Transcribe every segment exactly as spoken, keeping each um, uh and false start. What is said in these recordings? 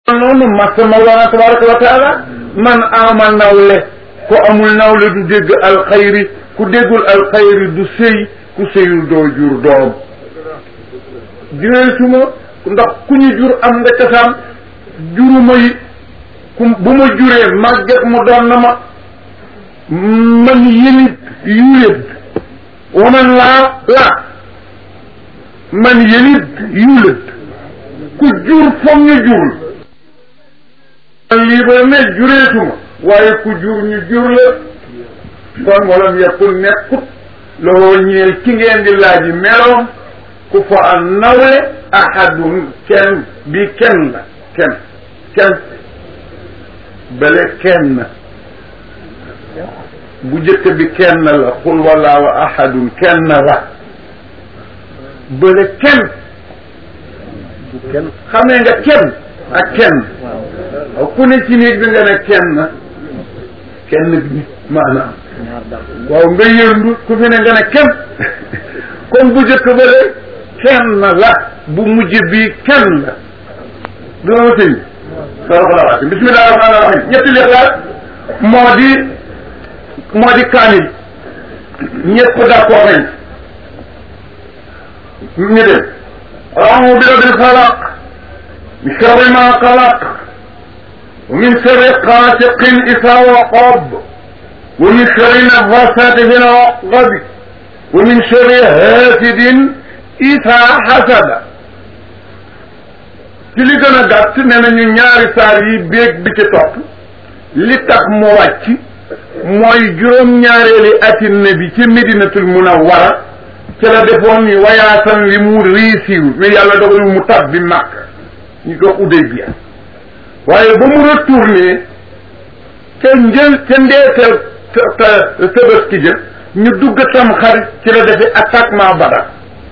noonu masa mawlana tabaraka wa taala man ama nawle ko amul nawle du dégg alxayri ku déggul alxayri du sëy ku sëyul doo jur doom jureetuma ndax ku ñu jur am nga cosaan juruma yi ku bu ma juree màgget mu doon na ma man yëlit yulet waman laa laa man yëlit yulet ku jur foog ñu jur lii ba ne jureetuma waaye ku jur ñu jur la kon walam yakun nekkut loo ñeel ci ngeen di laaji meloom ku fa a nawle ahadun kenn bi kenn la kenn kenn bale kenn bu jëkk bi kenn la xul wallaahu ahadun kenn la bale kenn xamee nga kenn ak kenn waaw ku ne ci néeg bi nga ne kenn kenn bi maanaam waaw nga yëndu ku fi ne nga ne kenn kon bu jëkk bale kenn la bu mujj bi kenn la duma ma sëñ saraxalawaati bismillahi rahmaani rahim ñetti lixlaas moo di moo di kaamil ñëpp d'accord nañ ñu dem a'uuzu bi rabbil falaq min sharri ma xalaq wa min sharri qaasiqin izaa waqab wa min sharri nafaasaati fil uqad wa min sharri haasidin izaa hasada ci li gën a gàtt nee nañu ñaari saar yi béeg bi ci topp li tax mu wàcc mooy juróom-ñaareeli atin bi ci Medinatul Munawwara ci la defoon ni wayaasam wi mu réussir mi yàlla dogal mu tab bi màkk ñu ko Hudaybiya waaye ba mu retourné ca njël ca ndeeteel Tabaski jë ñu dugg tam xarit ci la defee attaquement Badar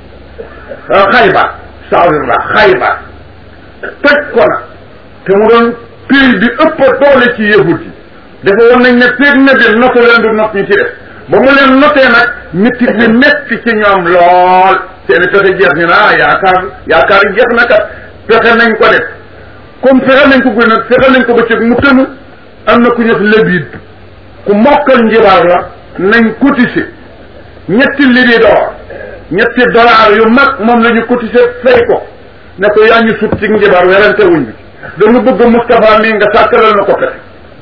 Xaybar sawirla Xaybar toj ko na te mu doon pays bi ëpp doole ci yahut yi dafa woon nañ ne péeg na bi noté leen du not ñu ci def ba mu leen notee nag métti bi metti ci ñoom lool seeni pexe jeex ñu ne ah yaakaar yaakaar jeex na kat fexe nañ ko def comme fexe nañ ko gën a fexe nañ ko ba cëg mu tënu am na ku ñëf Labid ku mokkal njibaar la nañ cotiser ñetti libi d'or ñetti dollar yu mag moom la ñu cotiser fay ko ne ko yaa ñu sut ci njibaar werante wuñ bi dañu bëgg Moustapha mii nga sàkkalal na ko pexe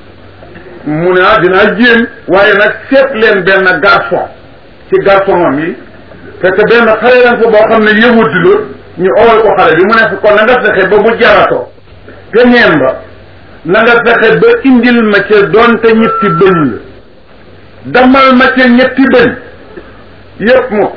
mu ne ah dinaa jéem waaye nag seet leen benn garçon ci garçonam yi fekk benn xale lañ fa boo xam ne yëwati la ñu owal ko xale bi mu ne fa kon na nga fexe ba bu jaratoo peñeen ba na nga fexe ba indil ma ca doonte ñetti bëñ la damal ma ca ñetti bëñ yëpp mu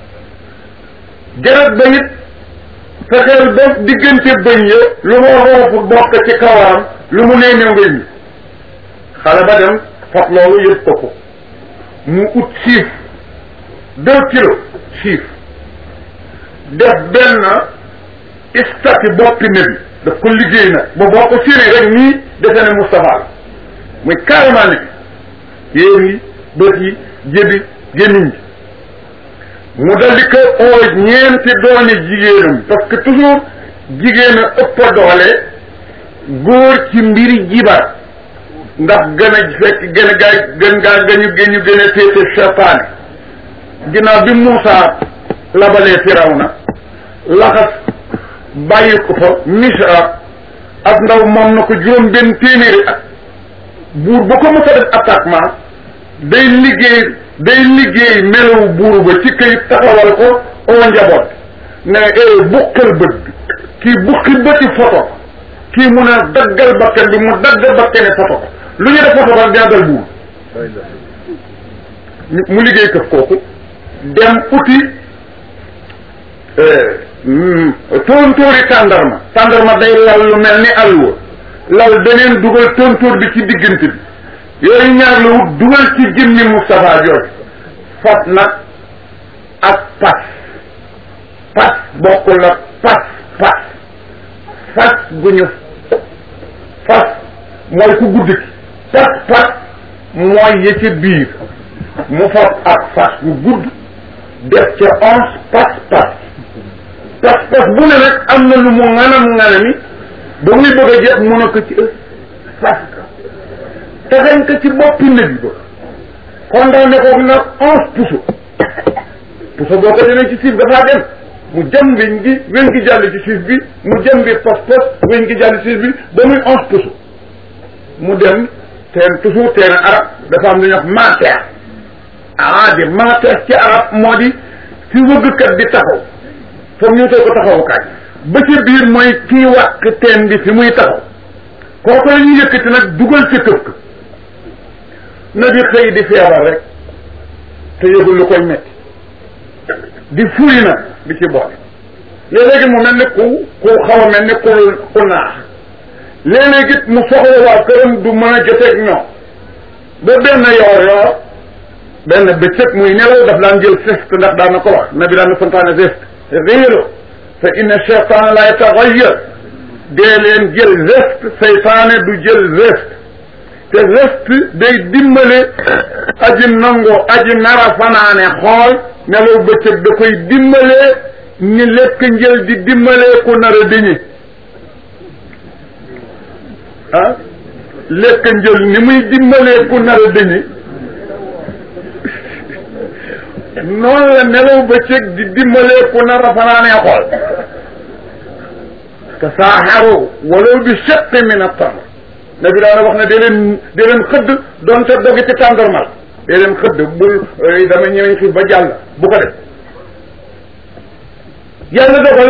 jarat ba it fexeel ba diggante bëñ ya lu ma roofu bokk ci kawaram lu mu nee néew ngay mi xale ba dem fab loolu yëpp ko ko mu ut siif deux kilos siif def benn istati boppi ne bi daf ko liggéey nag ba boo ko siri rek nii defe ne Moustapha la muy carrément ne bi yéen yi bët yi jébi gémmiñ bi mu daldi ko oo ñeenti dooni jigéenam parce que toujours jigéen a ëpp doole góor ci mbiri jibar ndax gën a fekk gën a gaay gën gaa gañu géñu gën a féete seytaane ginnaaw bi Muusaa labalee Firawna laxas bàyyi ko fa Misra ak ndaw moom na ko juróom benn téeméeri at buur ba ko mos a def attaquement day liggéey day liggéey melawu buuru ba ci këyit taxawal ko oo njaboot ne eh buqal bët bi kii buqi bëti photo kii mun a daggal bakkan bi mu daggal bakkane photo ko lu ñu def photo ba daggal buur mu liggéey këf kooku dem uti tontóori tàndarma tàndarma day lal lu mel ni alluwa lal beneen dugal tontóor bi ci diggante bi yooyu ñaar la wut dugal ci jëmmi Moustapha jooju fas nag ak pas pas bokkul la pas pas fas gu ñu fas mooy ku gudd ki pas pas mooy ya ca biir mu fas ak fas gu gudd def ca onze pas pas pas pas bu ne nag am na lu mu nganam nganami ba muy bëgg a jeex mun a ko ci ës fas tegañ ko ci boppi nabi ba condamné ko nag onze puso puso boo ko demee ci siif dafaa dem mu jëm weñ gi weñ gi jàll ci siif bi mu jëm bi pos pos weñ gi jàll ci siif bi ba muy onze puso mu dem teen toujours teen arab dafa am lu ñuy wax maateer ah di maateer ci arab moo di fi wëggkat di taxaw foog ñu too ko taxawukaay ba ci biir mooy kii wàq teen bi fi muy taxaw kooku la ñuy yëkkati nag dugal ci këf na di xëy di feebar rek te yëgul lu koy metti di fuy nag di ci boole léeg-léegi mu mel ni ku ku xaw a mel ni ku ku naax léeg-léegi it mu soxla waa këram du mën a joteeg ñoom ba benn yoor yoor benn bëccëg muy nelaw daf daan jël geste ndax daan na ko wax na bi daan na santaane geste réelo fa inna cheytaana la yataxayyar dee leen jël geste seytaane du jël geste te geste day dimbale aji nangoo aji nara fanaane xool nelaw bëccëg da koy dimbale ni lekk njël di dimbale ku nar a dëñe ah lekk njël ni muy dimbalee ku nar a dëñe noonu la nelaw bëccëg di dimbalee ku nar a fanaanee xool te saaxaru walaw bi shaqqi min at-tamr nabi daana wax ne dee leen dee leen xëdd doonte dogi ci tàndarmal dee leen xëdd bul dama ñëweñ xiif ba jàll bu ko def yàlla dogal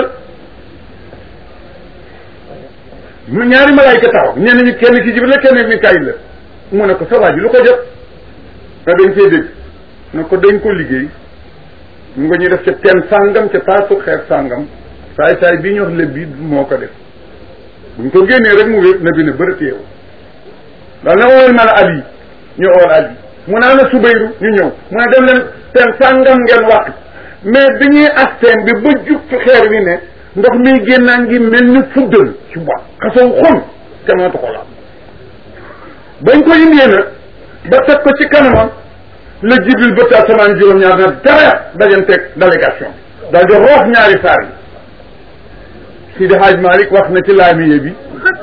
ñaari malaayka taxaw ñenn ñi kenn ci Jibril la kenn Mikaayil la mu ne ko sa waa ji lu ko jot nga dañ cee dégg ne ko dañ ko liggéey mu nga ñuy def ca teen sàngam ca taasu xeer sàngam saay saay bii ñu wax léb bi moo ko def buñ ko génnee rek mu wéet na bi ne bërëteewu daal ne ool na la Ali ñu ool Ali mu ne ana Subayru ñu ñëw mu ne dem leen teen sàngam ngeen wàq mais bi ñuy asteen bi ba jub ci xeer wi ne ndox mi génnaa ngi mel ni fuddal ci bois xasaw xon te mootu ko laal bañ ko indee nag ba teg ko ci kanamam la Jibril ba ta asamaan juróom-ñaar na dara dajanteeg délégation daal di roof ñaari saar yi Sidi Hadj Malick wax na ci laamiye bi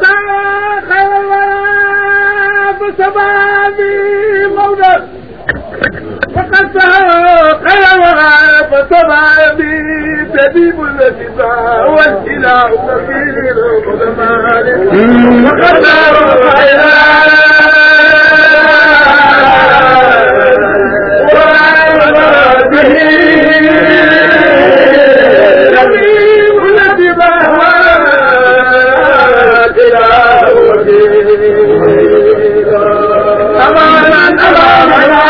فقد خير وغاب طبابي تبيب الاتباع والاله كبير القدماء فقد خير وغاب به تبيب الاتباع والاله كبير أمانا أمانا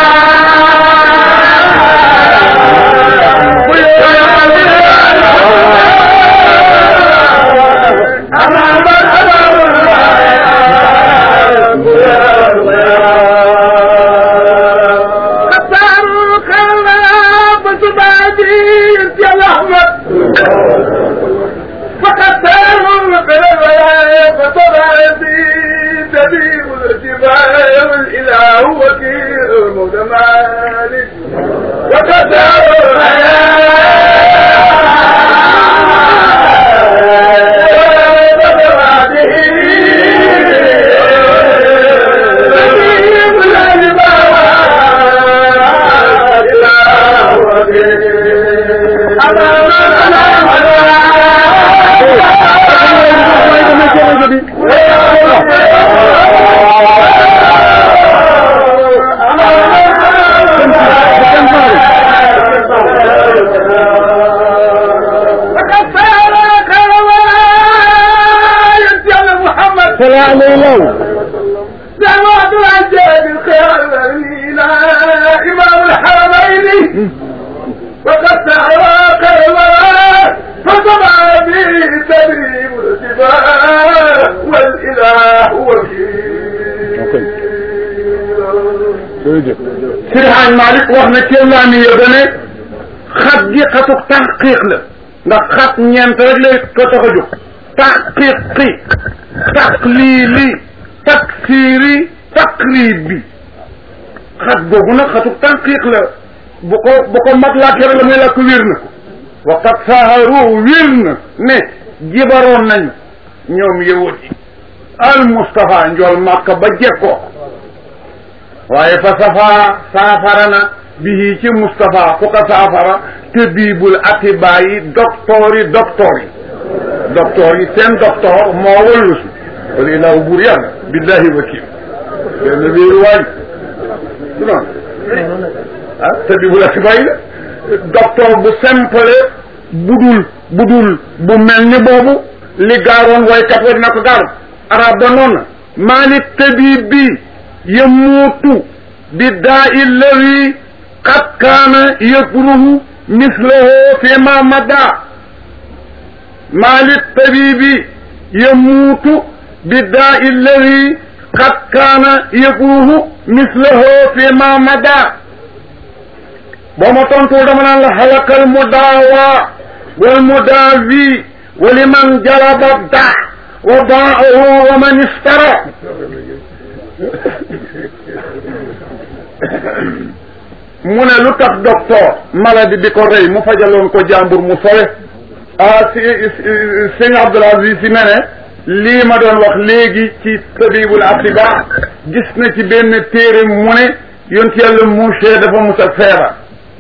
والإله وكيل المولى مالك وقدر سمعت العجاب الخير الى امام الحرمين وقد سعى خيرا فطبع به تدريب الاتباع والاله وكيل Seydi Hadj Malick wax na ci laamiye ba ne xat gi xatuk taxqiiq la ndax xat ñeent rek lay ko tax a jóg taxqiiqi taqliili taksiiri taqribi xat googu nag xatuk taxqiiq la bu ko bu ko mag làkkee rek la muy làkk wér na ko waqat saharu wér na ne jibaroon nañu ñoom yawut yi al Mustafa njool Makka ba jekkoo waaye fa safa saafara na bihi ci Mustafa fu ko saafara tabibul atibaa yi docteur yi docteur yi docteur yi seen docteur moo wallu si wala ilaahu buur yàlla billahi wakil benn wéeru waay du noonu ah tabibul atibaa yi la docteur bu simple budul budul bu mel ni boobu li gaaroon waykat wa dina ko gaaroon arab ba noonu na maalik tabib bi yamuutu bi daa illawi qad kaana yakruhu mislahu fi ma mada maalik tabib bi yamuutu bi daa illawi qad kaana yakruhu mislahu fi ma mada boo ma tontu dama naan la halakal mudaawa wal mudaawi wa liman jalaba dah wa baahu wa man istara mu ne lu tax docteur maladie bi ko rey mu fajaloon ko jàmbur mu sowe ah si sëñ Abdoul Aziz si ne ne lii ma doon wax léegi ci tabibul atiba gis na ci benn téere mu ne yonent yàlla Muusaa dafa mus a feebar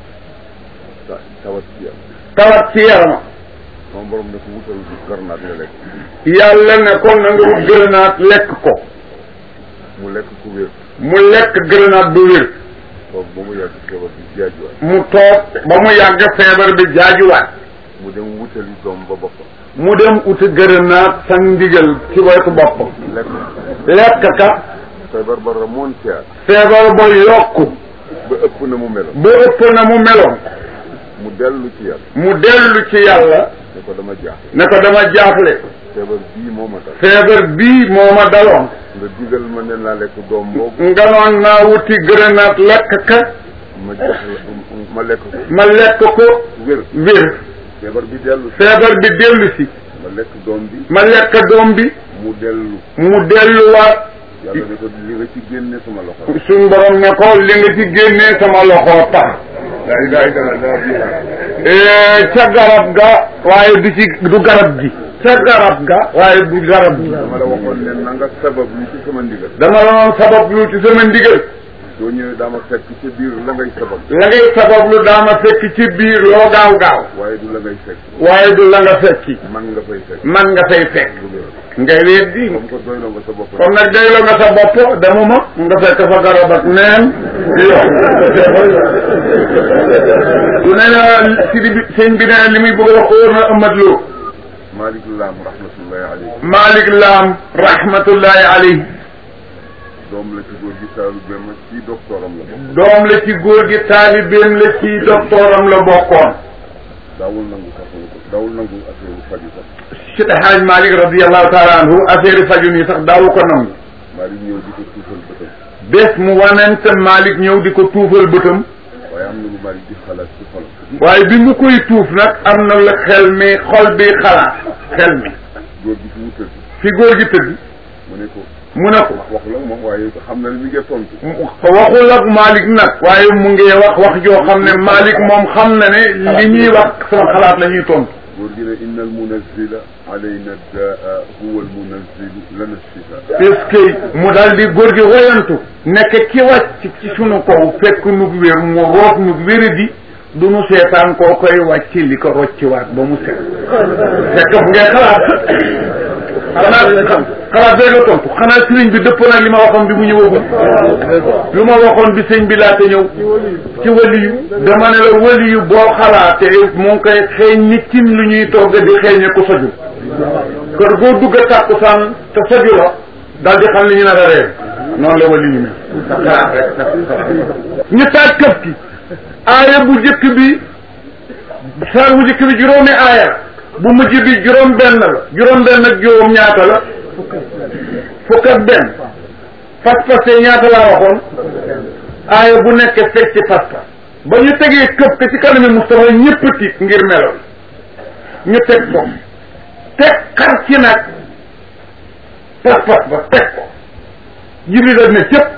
tawat ci yarama moom borom ne ko wutal garnaat nga lekk yàlla ne ko na nga wut gërënaat lekk ko mu lekk ku wér mu lekk gërënaat bu wér toog ba mu yàgg feebar bi jaajuwaat mu toog ba mu yàgg feebar bi jaajuwaat mu dem wutali doom ba boppam mu dem uti gërënaat sang ndigal ci wetu boppam lekk lekk ka feebar ba remontiwaat feebar ba yokku ba ëpp na mu meloon ba ëpp na mu meloon mu dellu ci yàlla mu dellu ci yàlla ne ko dama jaaxle ne ko dama jaaxle feebar bii moo ma dal feebar bii moo ma daloon nga digal ma ne naa lekk doom boobu nga noon naa wuti gërënaat lekk ka ma jaaxle ma lekk ko ma lekk ko wér wér feebar bi dellu si feebar bi dellu si ma lekk doom bi ma lekk doom bi mu dellu mu delluwaat yàlla ne ko li nga ci génne sama loxo suñ borom ne ko li nga ci génnee sama loxo tax day day dana ca garab ga waaye du ci du garab gi ca garab ga waaye du garab gi dama la waxoon ne na nga sabab lu ci sama ndigal dama la doon sabab lu ci sama ndigal soo ñëwee daama fekk ci biir la ngay sabab la ngay sabab lu daama fekk ci biir loo gaaw gaaw waaye du la ngay fekk waaye du la nga fekki man nga fay fekk man nga fay fekk ngay weddi comme que doyloo nga sa bopp comme nag doyloo nga sa bopp demuma nga fekk fa garab ak neen yow du ne na si bi sëñ bi ne li muy bëgg a wax óor na Amadou Lo Malick Lam rahmatullahi alayhi Malick Lam rahmatullahi alayhi doom la ci góor gi taalibeem la ci doctoram la bokk doom la ci góor gi taalibeem la ci doctoram la bokkoon daawul nangu sax daawul nangu affaire bu faju sax Cheikh Hadj Malick radiallahu taala anhu affaire faju nii sax daawu ko nangu Malick ñëw di ko tuufal bëtam bés mu wanente Malick ñëw di ko tuufal bëtam waaye am na lu Malick di xalaat ci xolam waaye bi mu koy tuuf nag am na la xel mi xol bi xalaat xel mi góor gi fi mu tëdd fi góor gi tëdd mu ne ko mu ne ko wax la moom waaye xam na ne mi ngi tontu waxul ak Malick nag waaye mu ngi wax wax joo xam ne Malick moom xam na ne li ñuy wax sama xalaat la ñuy tontu góor gi ne inna al munazzila alayna daa huwa al munazzilu lana shifa est-ce que mu daal di góor gi woyantu nekk ki wàcc ci sunu kaw fekk nu wér mu root nu wéradi du nu seetaan koo koy wàcc li ko rocciwaat ba mu set fekk bu ngay xalaat xanaa xam xalaat bee nga tontu xanaa sëriñ bi dëpp nag li ma waxoon bi mu ñëwagul lu ma waxoon bi sëñ bi laata ñëw ci waliyu dama ne la waliyu boo xalaatee mu ngi koy xeeñ ni cin lu ñuy togg di xeeñe ku soju kër boo dugg a tàkkusaan te soju la daal di xam li ñu nar a reer noonu la waliyu mel xalaat rek ñu taaj këf ki aaya bu njëkk bi saar bu njëkk bi juróomi aaya bu mujj bi juróom benn la juróom benn ak juróom ñaata la fukk ak benn pas-pas ñaata laa waxoon aaya bu nekk fekk ci pas-pas ba ñu tegee këpp ko ci kanami Moustapha ñëpp tiit ngir meloon ñu teg ko teg xar ci nag pas-pas ba teg ko Jibril daf ne cëpp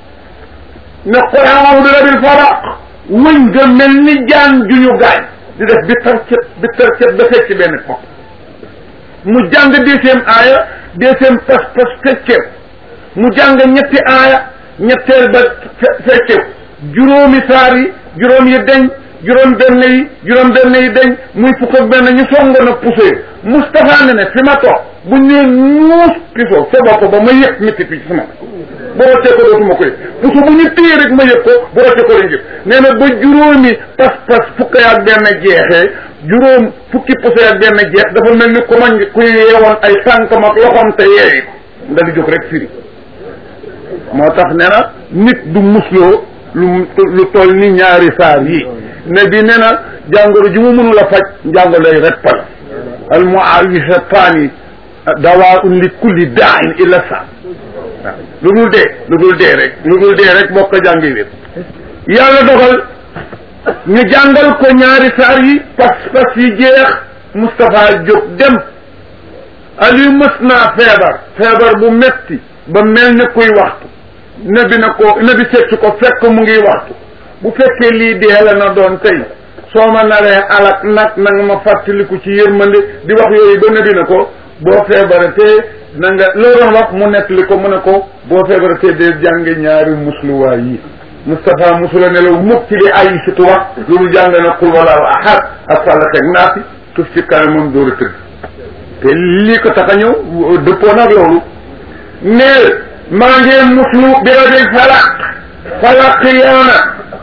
ne qul a'uudu bi rabbil falaq wëñ nga mel ni jaan ju ñu gaañ di def bi tar cet bi tar cet ba fekk ci benn bopp mu jàng deuxième aaya deuxième pas pas fecceew mu jàng ñetti aaya ñetteel ba fecceew juróomi saar yi juróom yi deñ juróom benn yi juróom benn yi deñ muy fukk ak benn ñu songoon a poussé Moustapha ne ne fi ma toog bu ñu nuus piso sa bopp ba ma yëg métti fi ci sama bu roccee ko dootuma ko yëg puso bu ñu téye rek ma yëg ko bu roccee ko lañ yëg nee na ba juróomi pas pas fukk ak benn jeexee juróom fukki poussé ak benn jeex dafa mel ni ku ma ku yeewoon ay tànkam ak loxoom te yeeyi ko dali jóg rek firi moo tax nee na nit du musloo lu lu toll ni ñaari saar yi ne bi nee na jàngoro ji mu mënul a faj njàngoro lay reppal al muawisataani dawaun li kulli daain illa sa waaw lu dul dee lu dul dee rek lu dul dee rek boo ko jàngi wér yàlla dogal ñu jàngal ko ñaari saar yi pas pas yi jeex Moustapha jóg dem Aliou mës naa feebar feebar bu metti ba mel ni kuy waxtu nabi na ko nabi seet ko fekk mu ngi waxtu bu fekkee lii dee la na doon tey soo ma naree alak nag na nga ma fàttaliku ci yërmande di wax yooyu ba nabi na ko boo feebaratee na nga loo doon wax mu nettali ko mu ne ko boo feebaratee dee jànge ñaari musluwaay yi Moustapha musula ne la mukk ci li ay situ wax loolu jàng na qul wallahu ahad ak fàllaxeeg naasi tuf ci kanamam dóor a tëdd te lii ko tax a ñëw dëppoo nag loolu neel maa ngi muslu bi rabil falaq falaq yaana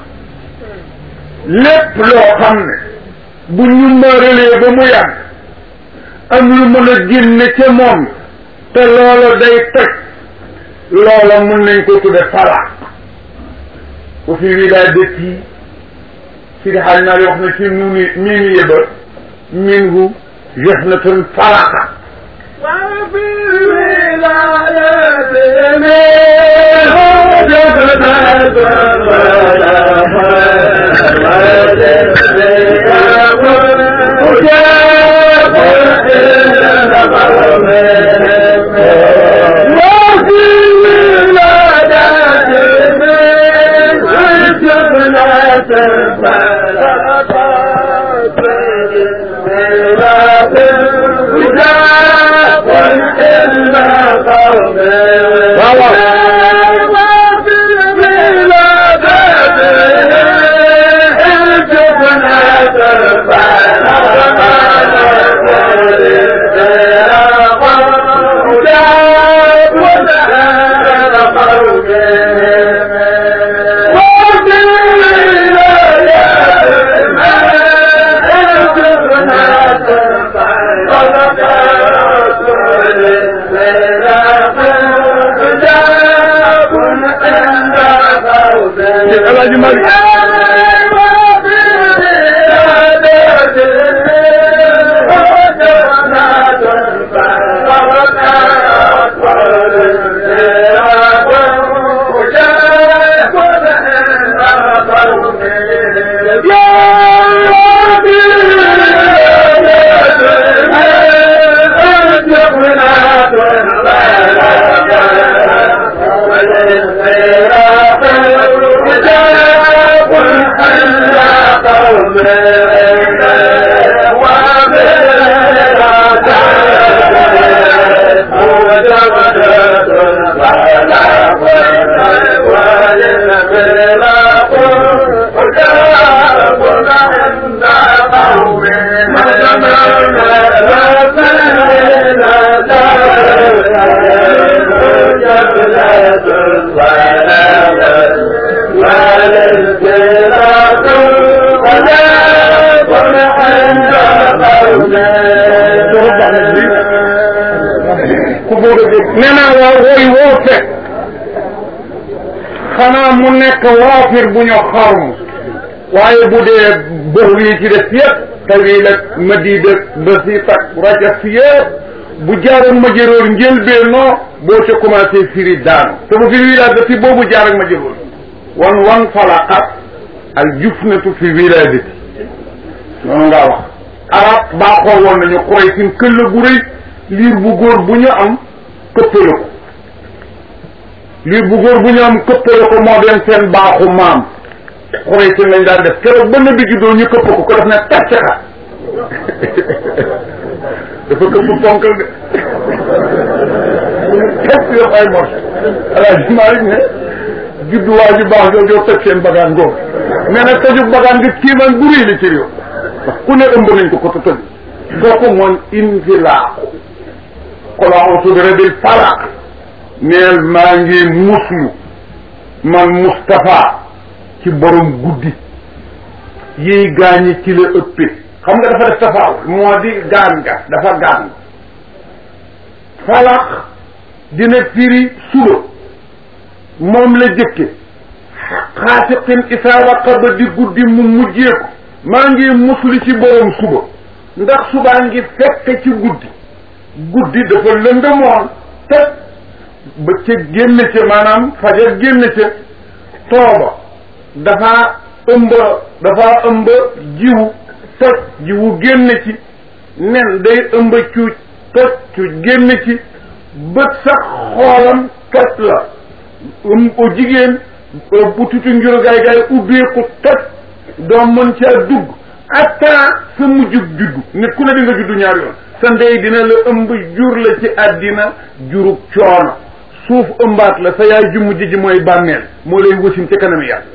lépp loo xam ne bu ñu maralee ba mu yàgg am lu mën a génne ca moom te loola day toj loola mën nañ ko tudde falaq bu fi wilaadati si di xaaj naa wax ne ci nuni miini yëba minhu jëxnatun falaqa وفي الولايات منه جبنة nee naa waaw wooy woo fekk xanaa mu nekk waafir bu ñu xarmu waaye bu dee bëx yi ci def yëpp tawil ak madiid ak basiit ak rajaf yëpp bu jaaroon ma jëroor njëlbeenoo boo ca commencé firi daanu te bu fi wilaadati boobu jaar ak ma jëroor wan wan falaqat al jufnatu fi wilaadati noonu ngaa wax arab baaxoo woon nañu xoy sin këll bu rëy liir bu góor bu ñu am këppale ko liir bu góor bu ñu am këppale ko moo doon seen baaxu maam xurey sin lañ daan def keroog ba nabi juddoo ñu këpp ko ko def ne tàcc xa dafa këpp ponkal de teg yow ay mos alaaji Malick ne juddu waa ju baax joojoo teg seen bagaan ngóor mais nag tëju bagaan nga kiimaan bu réy la ci réew ndax ku ne ëmb nañ ko ko te tëj kooku moom infilaaku kolaaxu tudere bil falaq neel maa ngi muslu man Moustapha ci borom guddi yiy gaañi ci la ëppee xam nga dafa def tafaaw moo di gaan ga dafa gaan falaq dina firi suba moom la jëkke xaasiqin isaa waqaba di guddi mu mujjee ko maa ngi muslu ci borom suba ndax subaa ngi fekk ci guddi guddi dafa lëndëmoon te ba ca génn ca maanaam fajar génn ca tooba dafa ëmb dafa ëmb jiwu toj jiwu génn ci nen day ëmb cuuj toj cuuj génn ci bët sax xoolam toj la um o jigéen bu tutu njur gaay gaay ubbeeku toj doo mën caa dugg attaa sa mujjug juddu nit ku ne di nga juddu ñaar yoon sa ndey dina la ëmb jur la ci àddina jurug coono suuf ëmbaat la sa yaay ju mujj ji mooy bàmmeel moo lay wasin ca kanam yàlla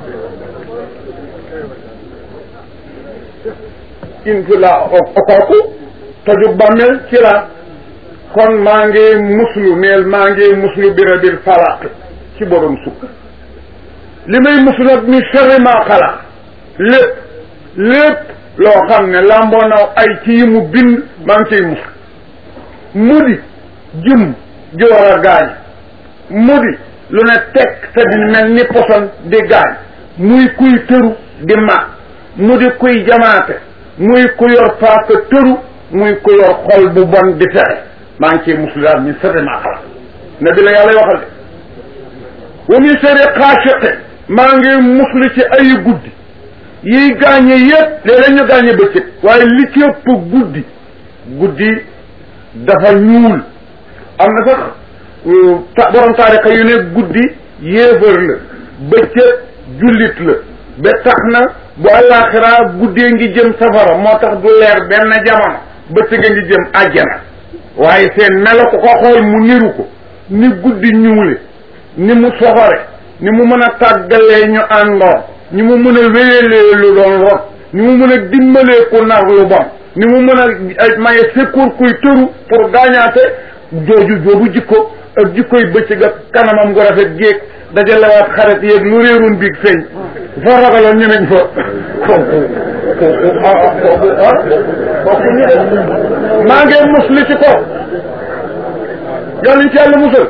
infi la okooku tojug bàmmeel ci la kon maa ngi muslu neel maa ngi muslu bi rabil falaq ci borom sukk li may muslu nag mi sharri maa xalaq lépp lépp loo xam ne lamboo naw ay ci yi mu bind maa ngi ciy muslu mu di jëm ji war a gaañ mu di lu ne teg te di mel ni poson di gaañ muy kuy tëru di mag mu di kuy jamaate muy ku yor paaka tëru muy ku yor xol bu bon di fexe maa ngi ciy muslu daal min sharri maa xalaq na bi la yàlla waxal de wa min sharri xaasiqin maa ngi muslu ci ay guddi yiy gaañe yëpp léeg-léeg ñu gaañe bëccëg waaye li ci ëpp guddi guddi dafa ñuul am na sax ta borom taarixa yu ne guddi yéefar la bëccëg jullit la ba tax na bu àllaaxira guddee ngi jëm safara moo tax du leer benn jamono bëccëg a ngi jëm àjjana waaye seen melo ko ko xool mu niru ko ni guddi ñuule ni mu soxore ni mu mën a tàggalee ñu àndoon ni mu mën a wéyalee lu doon rot ni mu mën a dimbalee ku nar lu bon ni mu mën a maye secours kuy tëru pour gaañaate jooju joobu jikko ak jikkoy bëccëg ak kanamam gu rafet géeg dajalewaat xarit yeeg lu réerun biig feeñ fa ragaloon ñemeñ fa kooku kooku ah kooku ah kooku ñu def maa ngi musli ci ko yàlla ci yàlla musal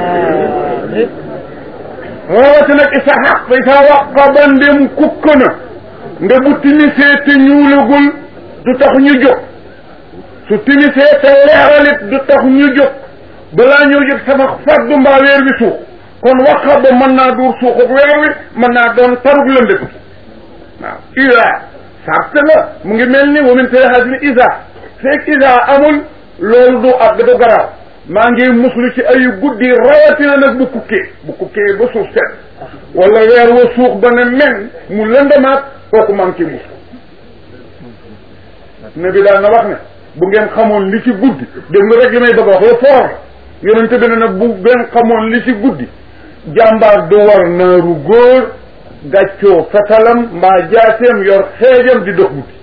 rawati nag isa xaq isa waqaba ndem kukk na nde bu timisee te ñuulagul du tax ñu jóg su timisee te leeralit du tax ñu jóg balaa ñoo jóg sama faddu mbaa weer wi suux kon waqaba mën naa duur suuxuk weer wi mën naa doon tarug lëndëm waaw isa sart la mu ngi mel ni wa min tarihatin isa fekk isa amul loolu du ak du garaaw maa ngi muslu ci ay guddi rawatina nag bu kukkee bu kukkee ba suuf set wala weer wa suux ba ne men mu lëndamaat kooku maa ngi ciy muslu ne bi daal na wax ne bu ngeen xamoon li ci guddi dégg nga rek li may bëgg a wax la foor yonente bi ne nag bu ngeen xamoon li ci guddi jàmbaar du war naaru góor gàccoo fetalam mbaa jaaseem yor xeejam di dox guddi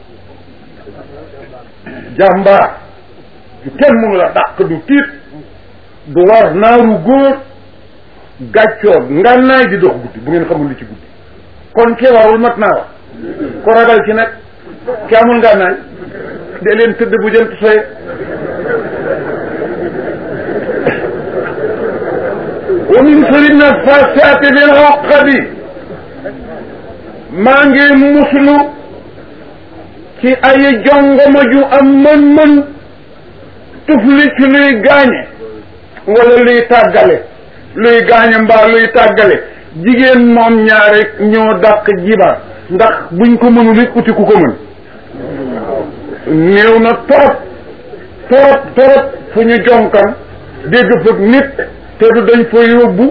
jàmbaar kenn mënu la dàq du tiit du war naaru góor gàccoor ngànnaay di dox guddi bu ngeen xamul li ci guddi kon ke warul mat naa wax ko ragal ci nag ke amul ngànnaay de leen tëdd bu jant soye wa min sharri nafaasaati fil uqadi maa ngi muslu ci ay jongoma ju am mën-mën tufli ci luy gaañe wala luy tàggale luy gaañe mbaa luy tàggale jigéen moom ñaare ñoo dàq jibar ndax buñ ko mënul it uti ku ko mën néew na torop torop torop fu ñu jonkan dégg fëg nit te du dañ fa yóbbu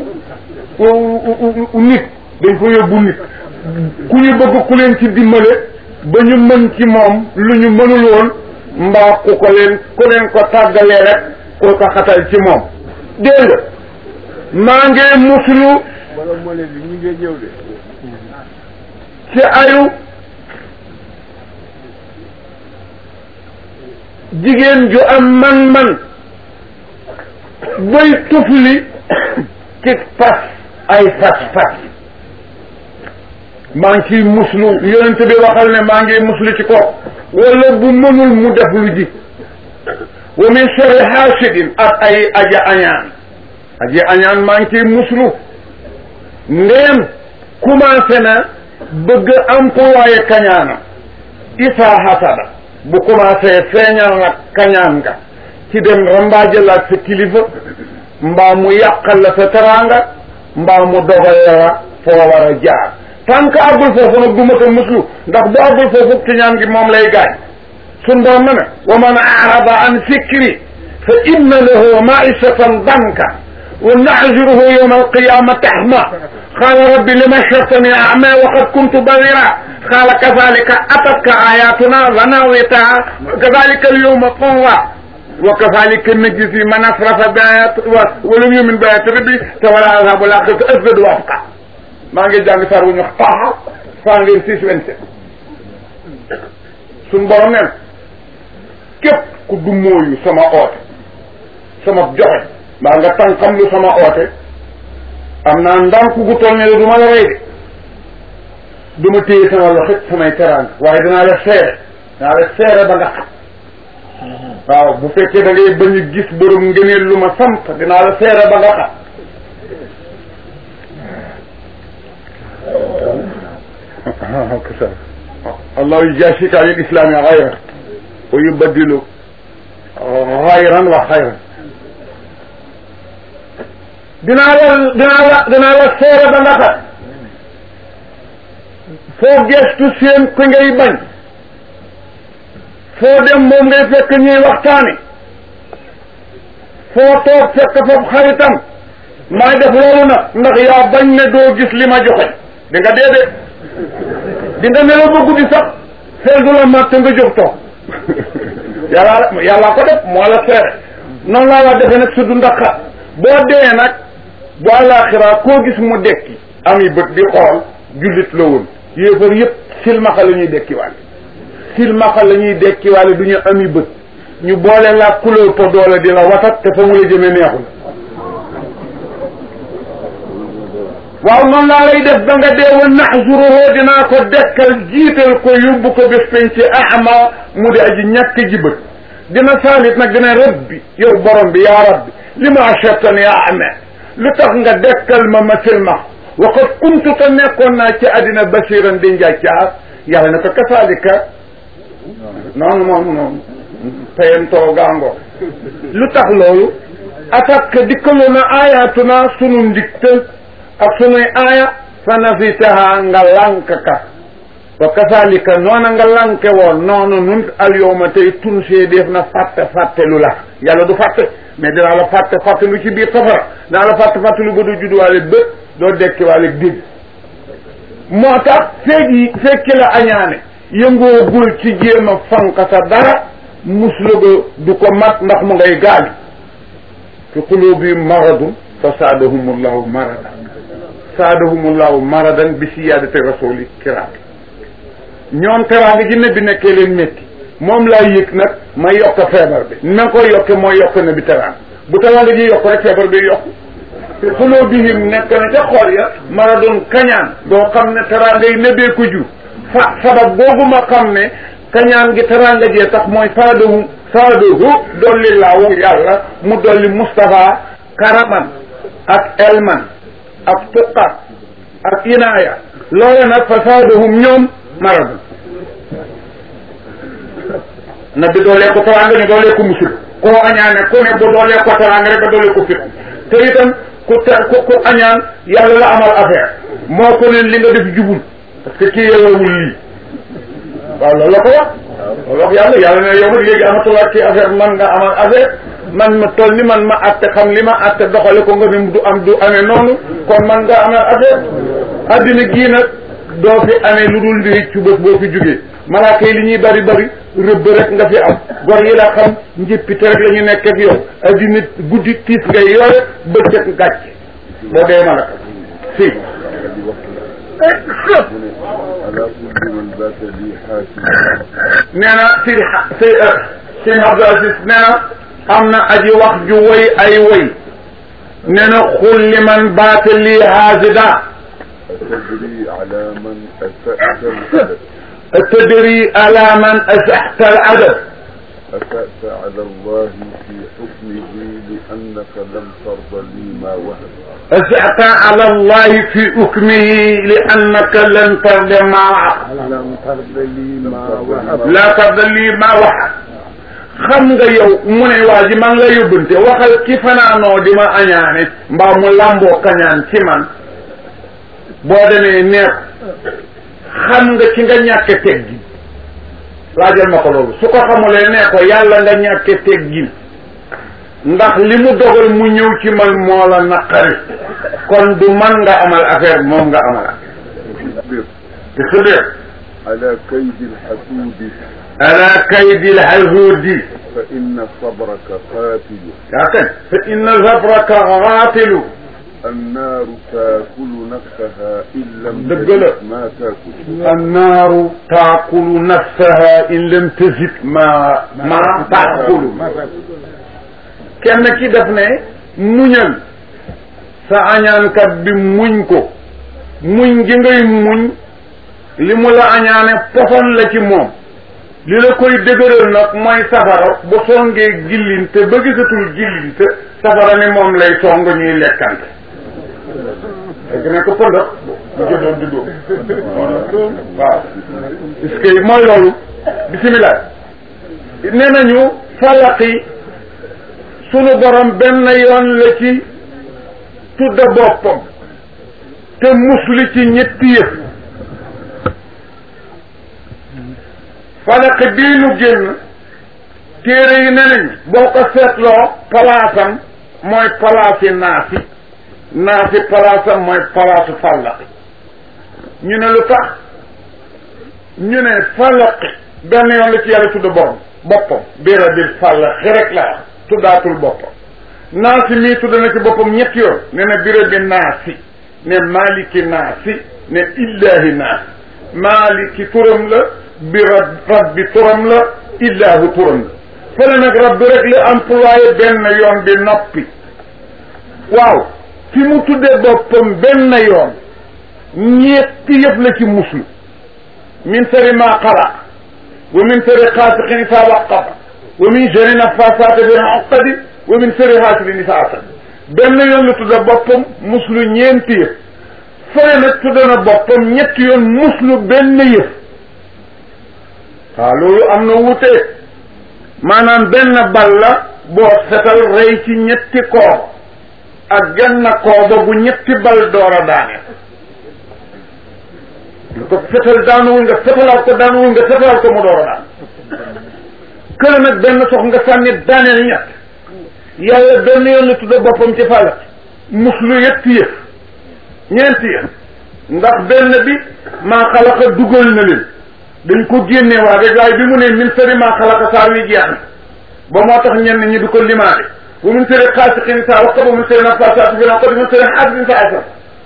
nit dañ fa yóbbu nit ku ñu bëgg ku leen ci dimbale ba ñu mën ci moom lu ñu mënul woon mbaa ku ko leen ku leen ko tàggalee rek ku ko xatal ci moom dégg nga maa ngi muslu wala moo leen bi ñu ngi ñëw de ci ayu jigéen ju am man-man bay tufli ci fas ay fas-fas maa ngi ciy muslu yonent bi waxal ne maa ngi muslu ci ko wala bu mënul mu def lu ji wa min sharri hasidin ak ay aja añaan aja añaan maa ngi ciy muslu ndéem commencé na bëgg employé kañaana isaa hasada bu commencé feeñal nag kañaan nga ci dem rambaajalaat sa kilifa mbaa mu yàqal la sa teraanga mbaa mu dogal la foo war a jaar tant que àggul foofu nag du ma ko muslu ndax bu àggul foofu ci ñaan gi moom lay gaañ sun doon na ne wa man arada an fikri fa inna lahu maishatan danka wa nahjuruhu yawma alqiyamati ahma qala rabbi lima hashartani a'ma wa qad kuntu basira qala kadhalika atatka ayatuna lanawitaha kadhalika al-yawma tunza wa kadhalika najzi man asrafa bi ayati wa lam yu'min bi ayati rabbi te wala azhabu al-akhirati asbadu wa abqa maa ngi jàng sar wu ñu wax taaxa cent vingt six vingt sept suñ borom neen képp ku du mooyu sama oote sama joxe mbaa nga tànkam lu sama oote am naa ndànk gu toll ne du ma la rey de du ma téye sama loxo samay teraanga waaye danaa la seere danaa la seere ba nga xam waaw bu fekkee da ngay bañ a gis borom ngëneel lu ma sant dinaa la seere ba nga xam allahu yujazika an al-islami xayran wa yubaddilu xayran wa xayran dinaa la dinaa la dinaa la seere ba nga xam foo gestu seen ku ngay bañ foo dem moom ngay fekk ñuy waxtaani foo toog fekk foofu xaritam maay def loolu nag ndax yaa bañ ne doo gis li ma joxe di nga dee de di nga nelaw ba guddi sax xel du la matt nga jóg toog yàlla yàllaa ko def moo la seere noonu laa la defee nag su du ndax boo dee nag bu àllaaxira koo gis mu dekki ami bët di xool jullit la woon yéefar yëpp silmaxa la ñuy dekkiwaale silmaxa la ñuy dekkiwaale du ñu ami bët ñu boole la couleur po doole di la watat te fa mu la jëmee neexul waaw noonu laa lay def ba nga dee wa naxsuruhu dinaa ko dekkal jiital ko yóbbu ko bés penc ahma mu di aji ñàkk ji bët dina saalit nag dina rabbi yow borom bi yaa rabbi li ma achartani yaa amee lu tax nga dekkal ma ma silmax wa qad kuntu te nekkoon naa ci àddina basiran di njàccaar yàlla ne ko kasaalika noonu moom noonu payentoo gaango lu tax loolu attaque dikkalu na ayatuna sunu ndiktal ak sunuy aaya fa nasitaha nga lànk ka wa kasaalika noona nga lànke woon noonu nun al yawma tey tunsee def na fàtte fàtte lu la yàlla du fàtte mais dinaa la fàtte fàtte lu ci biir safara dinaa la fàtte fàtte lu ba du judduwaale bët doo dekkiwaale dégg moo tax feeg yi fekki la añaane yëngoo gul ci jéem a fank sa dara musluga du ko mat ndax mu ngay gaali fi qulubihim maradun fa saadahumullahu maradan saadahumullahu maradan bi siyaadati rasuli kiram ñoom teraanga ji ne bi nekkee leen métti moom laa yëg nag ma yokk feebar bi na ko yokke mooy yokk na bi teraanga bu teraanga ji yokk rek feebar bi yokk fi qulubihim nekk na ca xool ya maradun kañaan doo xam ne teraanga yi nebee ko jur fa sabab boobu ma xam ne kañaan gi teraanga jee tax mooy saadahu saadahu dolli laawu yàlla mu dolli Moustapha karaman ak elman ak tuqa ak inaaya loole nag fa saadahum ñoom maradun na bi doolee ko teraanga ñu doolee ko musul koo añaane ku ne bu doolee ko teraanga rek ba doolee ko fit te itam ku te ku ku añaan yàlla la amal affaire moo ko leen li nga def jubul parce que kii yellawul lii waaw loolu la ko wax loolu wax yàlla yàlla ne yow nag léegi amatulaat ci affaire man nga amal affaire man ma toll ni man ma atte xam li ma atte doxale ko nga ne du am du amee noonu kon man nga amal affaire addina gii nag doo fi amee lu dul di ci bés boo fi jógee malaaka yi li ñuy bari bari rëbb rek nga fi am gor yi la xam njëppite rek la ñu nekk ak yow addina guddi tiis ngay yore bëccëg gàcc boo dee malaka si nee na si si si Abdou Aziz nee na am na aji wax ju woy ay woy nee na xul li man baata lii haasida أتدري على من أسأت العدد أتدري على من أسأت العدد أسأت على الله في حكمه لأنك لم ترض لي ما وهب أسأت على الله في حكمه لأنك لن ترضى ما لم ترض لي ما وهب لا ترضى لي ما وهب xam nga yow mu ne waa ji man la yóbbante waxal ki fanaanoo di ma añaane mbaa mu làmboo kañaan ci man boo demee neex xam nga ci nga ñàkke teggin laajal ma ko loolu su ko xamulee nee ko yàlla nga ñàkke teggin ndax li mu dogal mu ñëw ci man moo la naqari kon du man nga amal affaire moom nga amal te sabir على كيد الحسود ala kaydil hasudi فإن صبرك قاتل yaa kañ fa inna sabraka qaatilu النار تاكل نفسها إن لم دجلة. تجد ما تاكل annaaru taakulu nafsaha in lam tazid ma ma taakulu kenn ki def ne muñal sa añaankat bi muñ ko muñ gi ngay muñ li mu la añaane poson la ci moom li la koy dëgëral nag mooy safara bu songee gillinte ba gisatul gillinte safara ni moom lay song ñuy lekkante léegi ne ko pëndax bu jëdoon di dóom waaw est-ce que mooy loolu bisimilah nee nañu falaqi sunu borom benn yoon la ci tudda boppam te musli ci ñetti yëf falaqi bii nu génn téere yi ne nañ boo ko seetloo palaasam mooy palaasi naasi naasi palaasam mooy palaasu falaqi ñu ne lu tax ñu ne falaqi benn yoon la ci yàlla tudda borom boppam bira bil falaqi rek la wax tuddaatul boppam naasi mii tudd na ci boppam ñetti yoon ne na bira bi naasi ne maliki naasi ne illahi naasi maliki turam la bi rab rabbi turam la illahu turam la fële nag rabbi rek la employé benn yoon bi noppi waaw fi mu tuddee boppam benn yoon ñetti yëf la ci muslu min sharri ma xalaq wa min sharri xaasiqin isaa waqab wa min sharri nafaasaati fil uqadi wa min sharri haasidin isaa hasad benn yoon la tudda boppam muslu ñeenti yëf fële nag tudda na boppam ñetti yoon muslu benn yëf waaw loolu am na wuute maanaam benn bal la boo setal rey ci ñetti kooba ak genn kooba bu ñetti bal door a daane lu ko fetal daanuwul nga fetalaat ko daanuwul nga fetalaat ko mu door a daan kële nag benn sox nga sànni daaneel ñett yàlla benn yoon la tudda boppam ci falak muslu yetti yëf ñeenti yëf ndax benn bi maa xalaqa dugal na leen dañ ko génne waa rek waaye bi mu ne min sari maa xalaqa saa wi jeex na ba moo tax ñenn ñi di ko limaale bu min sari xaasiqin saa wax ba min sari nafaasaati fil uqad min sari haasidin saa hasad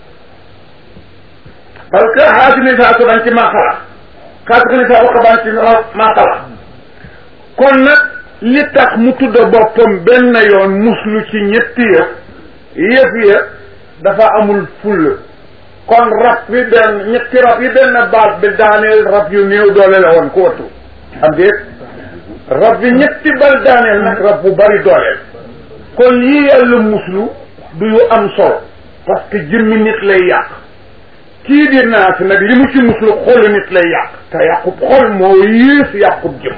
parce que haasidin saa hasad dañ ci maa xalaq xaasiqin saa wax baan ci maa xalaq kon nag li tax mu tudda boppam benn yoon muslu ci ñetti yëf yëf ya dafa amul fulla kon rab bi benn ñetti rab yi benn baat bi daaneel rab yu néew doole la woon ku wattu am déet rab bi ñetti bal daaneel nag rab bu bari dooleel kon yii yàlla muslu du yu am solo parce que jëmmi nit lay yàq kii di naasi nag li mu ci muslu xolu nit lay yàq te yàqub xol moo yées yàqub jëm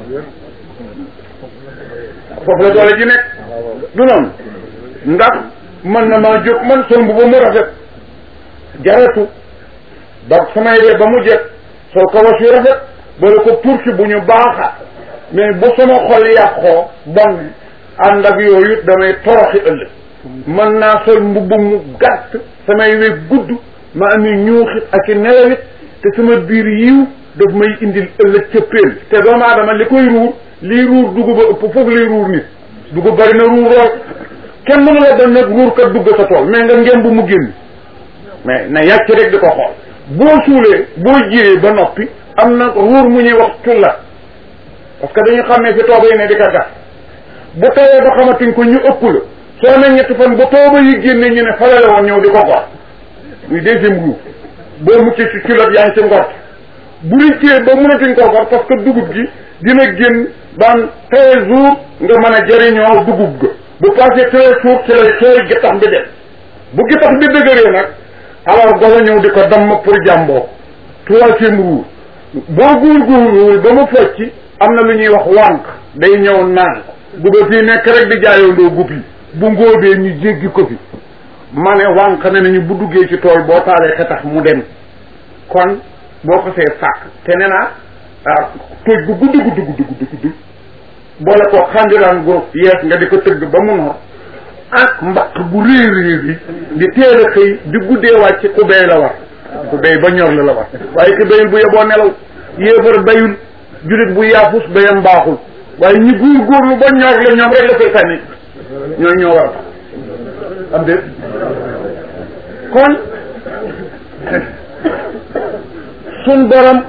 foofu la doole ji nekk du noonu ndax mën na maa jóg man somb ba mu rafet jaratu donc samay ree ba mu jekk soo ko was yu rafet bala ko turki bu ñu baaxa mais bu sama xol yàqoo bon ànd ak yooyu damay toroxi ëllëg mën naa sol mbubb mu gàtt samay we gudd ma ami ñuuxit ak i nelawit te sama biir yiw daf may indil ëllëg cëppeel te doomu aadama li koy ruur lii ruur dugub ba ëpp foofu lay ruur nit dugub bari na ruur lool kenn mënu la dem nag ruur kat dugg sa tool mais nga ngeen bu mu génn mais na yàcc rek di ko xool boo suulee boo jiyee ba noppi am na ruur mu ñuy wax culla parce que dañu xam ne fi tooba yi ne di ko gas bu tawee ba xamatuñ ko ñu ëpp la soo ne ñetti fan ba tooba yi génne ñu ne falale woon ñëw di ko gor muy deuxième ruur boo muccee ci culat yaa ngi ci ngort bu riccee ba mënatuñ ko gor parce que dugub gi dina génn daan treize jours nga mën a jëriñoo dugub ga bu passé treize jours ci la cooy gittax bi dem bu gittax bi dëgëree nag alors golo ñëw di ko damm pour jàmboo troisième ruur boo guur guur ba mu focci am na lu ñuy wax wànq day ñëw naan bu ba fii nekk rek di jaayondoo gub yi bu ngóobee ñu jéggi ko fi ma ne wànq ne nañu bu duggee ci tool boo taalee xetax mu dem kon boo ko see sàkk te ne naa ah tóoj bu gudd gudd gudd gudd gudd boole ko xandiraan gu yees nga di ko tëgg ba mu noor ak mbaq bu réer réer yi di teel a xëy di guddee wàcc ku béy la war ku béy ba ñor la la war waaye ku béyul bu yeboo nelaw yéefar béyul julit bu yaafus béyam baaxul waaye ñi góor góorlu ba ñor la ñoom rek la koy sànni ñooy ñoo war a am déet kon sun borom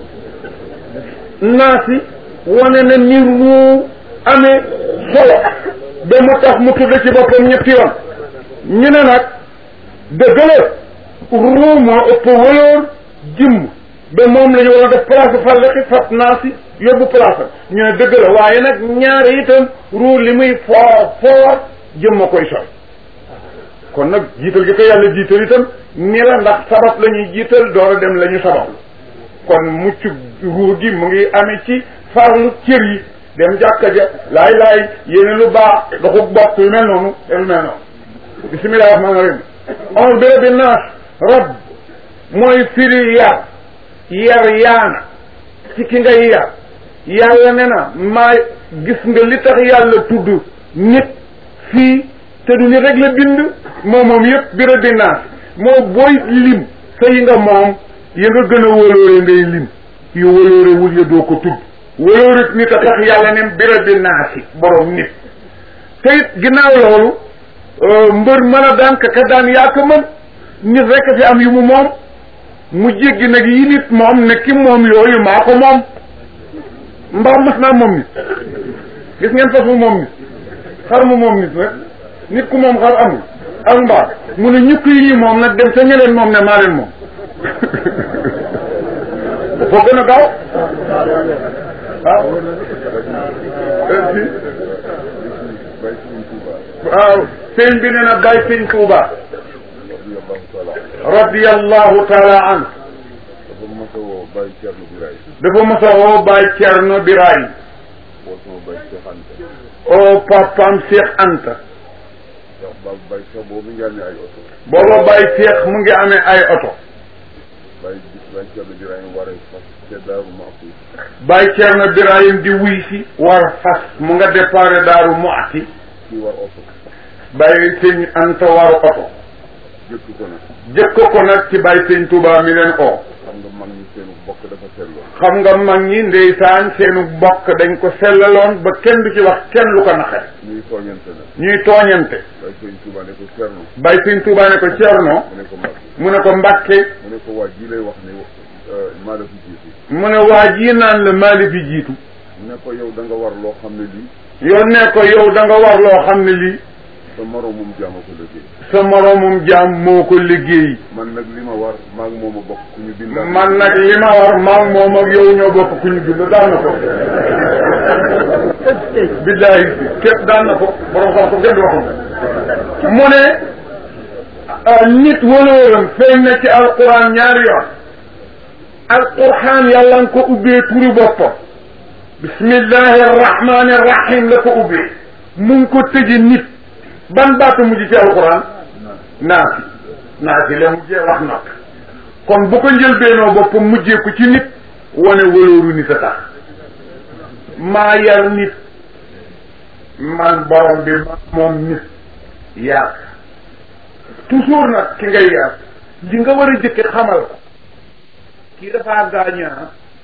naasi wane na ni mu amee solo ba mu tax mu tudd ci boppam ñetti yoon ñu ne nag dëgg la ruu moo ëpp waloor jëmm ba moom la ñu war a def place fàllaki fat naasi yóbbu place ñu ne dëgg la waaye nag ñaari itam ruu li muy foor foor jëmm a koy soy kon nag jiital gi ko yàlla jiital itam ni la ndax sabab la ñuy jiital door a dem la ñu sabab kon mucc ruur gi mu ngi amee ci farlu cër yi dem jàkka ja laay laay yéene lu baax doxu bopp yu mel noonu te lu mel noonu bisimilah rahmaani rahim on bi rabbi naas rab mooy firi yar yar yaana ci ki ngay yar yàlla ne na maa gis nga li tax yàlla tudd nit fii te du nit rek la bind moom moom yëpp bi rabbi naas moo booy lim sa yi nga moom yi nga gën a wóoloore ngay lim yu wóoloorewul ya doo ko tudd wóolóorit nit a tax yàlla ne bi rabbi naasi borom nit te it ginnaaw loolu mbër mën a daan ka daan yaa ko mën nit rek fi am yu mu moom mu jéggi nag yi nit moom ne ki moom yooyu maa ko moom mbaam mas naa moom nit gis ngeen fas mu moom nit xar mu moom nit nag nit ku moom xar amul ak mbaam mu ne ñukk yi ñu moom nag dem sa ñeleen moom ne maa leen moom dafa gën a gaaw waaw waaw sëñ bi ne na bàyyi sëñ Tuuba radiyallahu taala an dafa mos a woo Baye Thierno Biraye dafa mos a woo Baye Thierno Biraye woo sama Baye Cheikh Anta o papaam Cheikh Anta ndax ba Baye Cheikh boobu ngi amee ay oto booba Baye Cheikh mu ngi amee ay oto Baye Baye Thierno Biraye war a fas te Daaru Muxti Baye Thierno Biraye di wuy si war fas mu nga déparé Daaru Muxti kii war oto Baye sëñ Anta waru oto jëkk ko nag jëkk ko nag ci Baye sëñ Touba mi leen oo xam nga mag ñi seenu bokk dafa selloo xam nga mag ñi ndeysaan seenu bokk dañ ko sellaloon ba kenn du ci wax kenn lu ko naqari ñuy tooñante nag ñuy tooñante Baye sëñ Touba ne ko Cerno Baye sëñ Touba ne ko Cerno mu ne ko Mbàkke mu ne ko Mbàkke mu ne ko waa ji lay wax ne maa la fi jiitu mu ne waa ji naan la maa la fi jiitu ne ko yow da nga war loo xam ne lii yow ne ko yow da nga war loo xam ne lii sa moroomum jaam a ko liggéey sa moroomum jaam moo ko liggéey man nag li ma war maag moom a bokk ku ñu bind man nag li ma war maag moom ak yow ñoo bokk ku ñu bind daan na ko billaahi képp daan na ko borom xam ko kenn du waxam mu ne nit wëlooram feeñ na ci alquran ñaari yoon alquran yàlla nga ko ubbee turi boppam bismillahi arrahmani arrahim la ko ubbee mu ngi ko tëje nit ban baata mujj ci alquran naasi naasi la mujjee wax nag kon bu ko njëlbeenoo boppam mujjee ko ci nit wane wëlooru nit a tax maa yar nit man borom bi ma moom nit yar toujours nag ki ngay yar li nga war a jëkke xamal ko kii dafaa gaañaa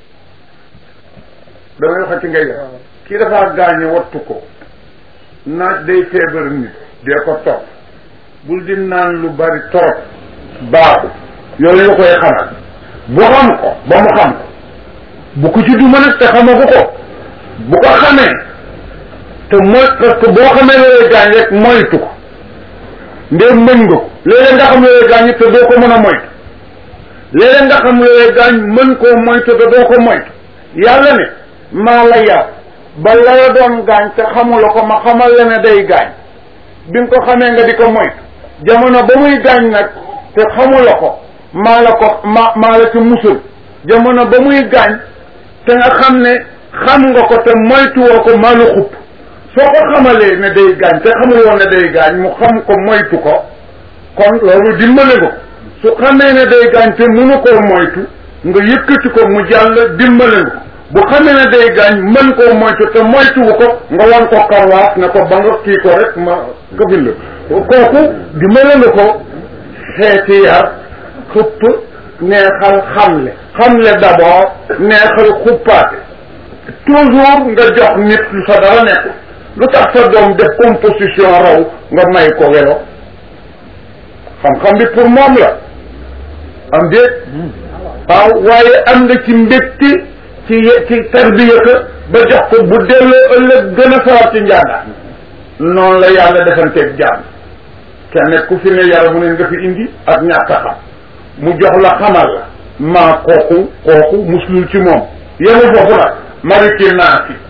damay wax ci ngay def kii dafaa gaañe wattu ko naaj day feebar nit dee ko topp bul di naan lu bari trop baaxu yooyu nga koy xamal bu xam ko ba mu xam ko bu ko ci duma nag te xamagu ko bu ko xamee te mooy parce que boo xamee looy gaañ rek moytu ko ndee mën nga ko léeg-léeg nga xam looy gaañ te doo ko mën a moytu léeg-léeg nga xam looy gaañ mën koo moytu te doo ko moytu yàlla ne maa la yar ba la la doon gaañ te xamula ko ma xamal la ne day gaañ bi nga ko xamee nga di ko moytu jamono ba muy gaañ nag te xamula ko maa la ko ma maa la ci musul jamono ba muy gaañ te nga xam ne xam nga ko te moytuwoo ko maa la xupp soo ko xamalee ne day gaañ te xamul woon ne day gaañ mu xam ko moytu ko kon loolu dimbale nga ko su xamee ne day gaañ te mënu koo moytu nga yëkkati ko mu jàll dimbale nga ko bu xamee ne day gaañ mën koo moytu te moytuwu ko nga wan ko karwaat ne ko ba nga kii ko rek ma këfin la kooku dimbale nga ko xeeti yar xupp neexal xamle xamle d'abord neexal xuppaate toujours nga jox nit lu sa dara nekk lu tax sa doom def composition raw nga may ko welo xam-xam bi pour moom la am déet waaw waaye am nga ci mbégte ci ci tarbiya ka ba jox ko bu delloo ëllëg gën a sawar ci njàngaan noonu la yàlla defanteeg jàmm kenn ku fi ne yàlla mu ne nga fi indi ak ñàkk a xam mu jox la xamal la maa kooku kooku muslul ci moom yemu foofu nag mariki naa fi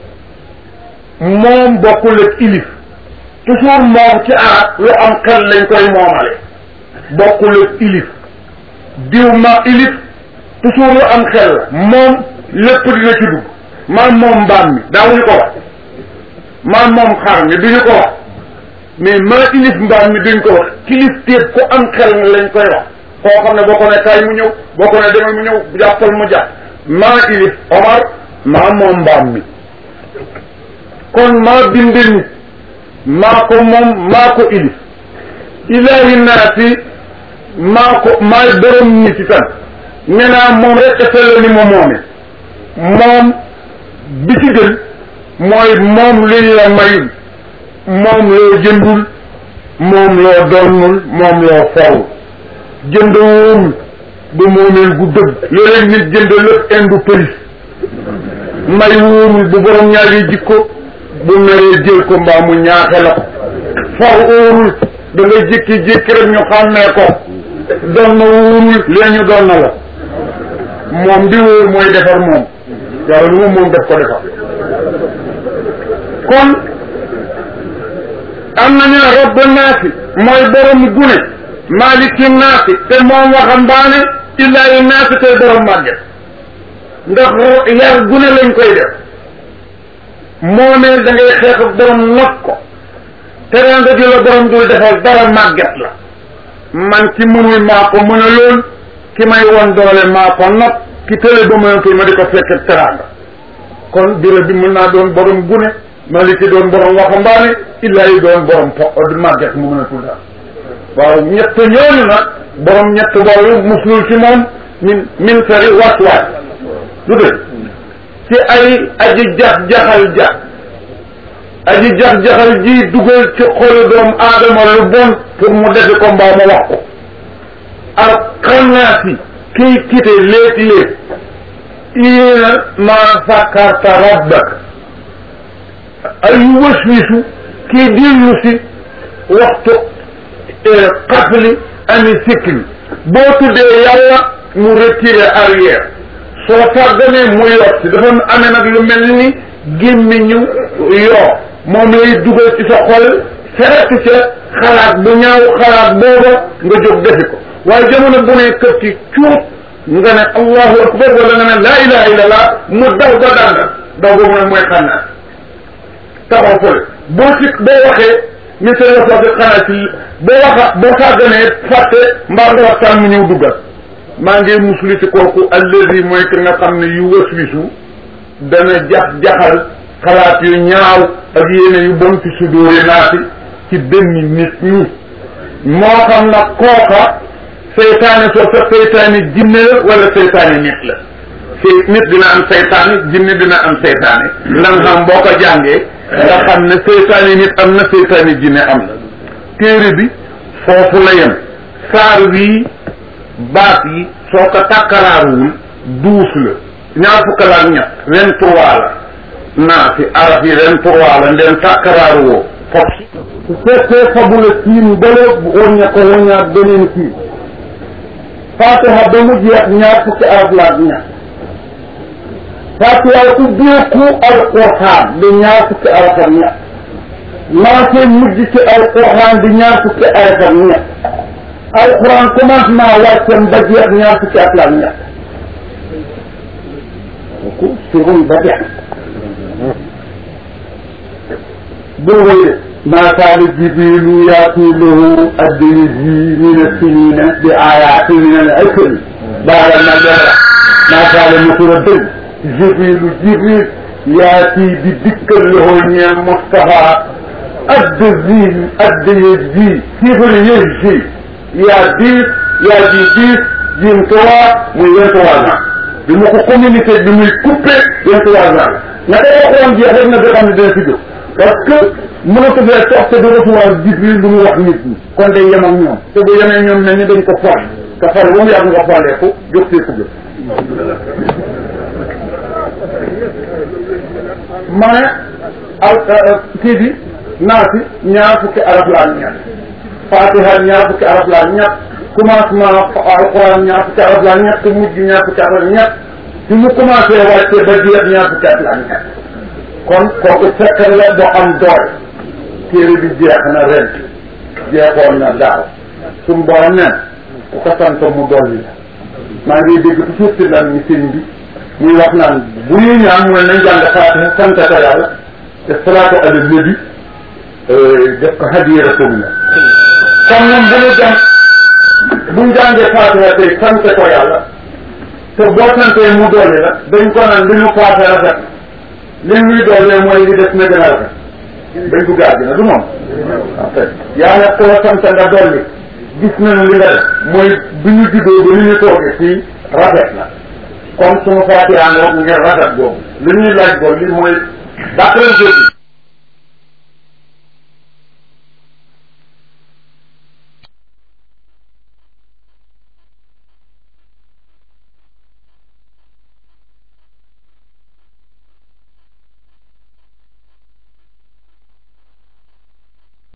moom bokkul ak ilif toujours moom ci arab lu am xel lañ koy moomale bokkul ak ilif diw ma ilif toujours lu am xel la moom lépp dina ci dugg maam moom mbaam mi daawuñu ko wax maam moom xar mi duñu ko wax mais maa ilif mbaam mi duñ ko wax kilif téeb ku am xel nga lañ koy wax koo xam ne boo ko ne kaay mu ñëw boo ko ne demal mu ñëw jàppal mu jàpp maa ilif Omar maa moom mbaam mi kon maa bind nit maa ko moom maa ko ilif ilaahi naasi maa ko maay borom nit itam nee naa moom rek a sell ni ma moome moom bi ci gën mooy moom liñ la mayul moom loo jëndul moom loo doonnul moom loo forul jënd wóorul ba moomeel gu dëgg léeg-léeg nit jënd lépp indu pëlis may wóorul bu borom ñaari jikko bu meree jël ko mbaa mu ñaaxe la ko for wóorul da nga jékki-jékki rek ñu xàmmee ko doon na wóorul lee ñu doon na la moom di wóor mooy defar moom yàlla lu moom moom def ko defar kon am nañu ne rabbu naasi mooy borom gune maliki naasi te moom waxambaane illaahi naasi tey borom màgget ndax yar gune lañ koy def moo ne da ngay xeex ak borom not ko teranga di la borom dul defal dara màgget la man ki mënul maa ko mën a lool ki may won doole maa ko not ki tële ba mënatul ma di ko fekk teranga kon bureau bi mën naa doon borom gune maliki doon borom waxambaane illaahi doon borom po màgget mu mënatul daal waaw ñett ñooñu nag borom ñett boobu muslul ci moom min min sari waswaas lu dëgg ci ay aji jax-jaxal jax aji jax-jaxal ji dugal ci xolu doomu aadama lu bon pour mu defi ko mbaa ma wax ko ak xannaasi kiy kite léegi léegi ina ma sakarta rabbak ay waswisu kii dillu si waxtu xafli ami sikli boo tuddee yàlla mu retiré arrière soo tàgganee mu yot si dafa amee nag lu mel ni gémmiñu yoo moom lay dugal ci sa xol fekk ca xalaat bu ñaaw xalaat booba nga jóg defi ko waaye jamono bu ne këf ci cuut nga ne allahu akbar wala nga ne laa ilaha illallah mu daw ba dànga daw boobu nag mooy xannaat taxaw fële boo ci boo waxee mi se la soo xanaa ci boo waxa boo sàgganee fàtte mbaa nga waxtaan mu ñëw duggal maa ngi musli ci kooku allazi mooy ki nga xam ne yu waswisu dana jax-jaxal xalaat yu ñaaw ak yéene yu bon ci sudóori naati ci benn nit ñi moo xam nag kooka seytaane soo sa seytaane jinne la wala seytaane nit la si nit dina am seytaane jinne dina am seytaane ndax xam boo ko jàngee nga xam ne seytaane nit am na seytaane jinne am na téere bi foofu la yem saar wii baat yi soo ko takkaraaruwul douze la ñaar fukk la ak ñett vingt-trois la naa si araf yi vingt-trois la ndeen takkaraaru woo fof su fekkee fabula siin bële woñña ko woññaat beneen kii fatiha ba mu jeex ñaar fukki araf la ak ñett fatiha ku béeku alquran di ñaar fukki araf ak ñett maasee mujj ci alquran di ñaar fukki araf ak ñett alquran commencement wàccam ba jeex ñaar fukki araf la ak ñett kooku surun ba jeex boo wéyee ما كان جبريل ياتي له الدنيا من السنين بآيات من العسل بعد النجاة ما كان متردد جبريل جبريل ياتي بذكر له يا مصطفى الدزين الديجي كيف يجي يا ديس يا دي ديس ينتوى وينتوى bi ma ko communiqué bi muy coupé vingt-trois ans na ko waxoon jeex rek na nga xam ne dina fi jóg parce que mënatu fee toog te du recevoir Jibril lu mu wax nit ñi kon day yem ak ñoom te bu yemee ñoom mel ni dañ ko for te for ba mu yàgg nga foolee ko jóg see ko jóg ma ne al kii bi naa si ñaar fukki araf laa ñett Fatiha ñaar fukki araf laa ñett commencement alquran ñaar fukki araf laa ñett mujj ñaar fukki araf ñett si mu commencé wàcce ba jeex ñaar fukki araf laa ñett kon kooku fekkar la boo am doole téere bi jeex na ren jeexoon na daaw sumu borom nen ku ko sant mu dolli la maa ngi dégg toujours ci lan mi sëñ bi muy wax naan bu ñuy ñaan mu ne nañ jàng Faatiha sant ko yàlla te salaatu ala nabi def ko hadiya rasulillah kon moom bu ñu jàng bu ñu jàngee Faatiha tey sant ko yàlla te boo santee mu dolli la dañ ko naan li ñu Faatiha rafet li ñuy dollee mooy li des na gën a rafet dañ ko gaar dina du moom en fait yàlla ko sant nga dolli gis nañu li nga def mooy bi ñu juddoo ba li ñu toogee fii rafet na kon suma Faatiha ngoog ngir rafet boobu li ñuy laaj boobu li mooy dàqaleen jëbi